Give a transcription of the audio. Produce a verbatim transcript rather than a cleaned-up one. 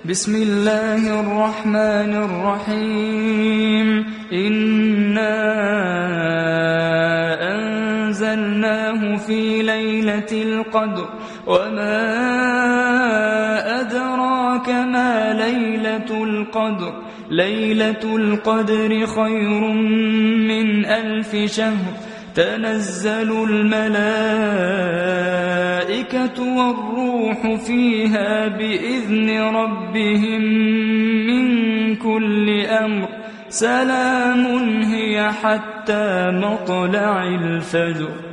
بسم الله الرحمن الرحيم إنا أنزلناه في ليلة القدر وما أدراك ما ليلة القدر ليلة القدر خير من ألف شهر تنزل الملائكة والروح فيها بإذن ربهم من كل أمر سلام هي حتى مطلع الفجر.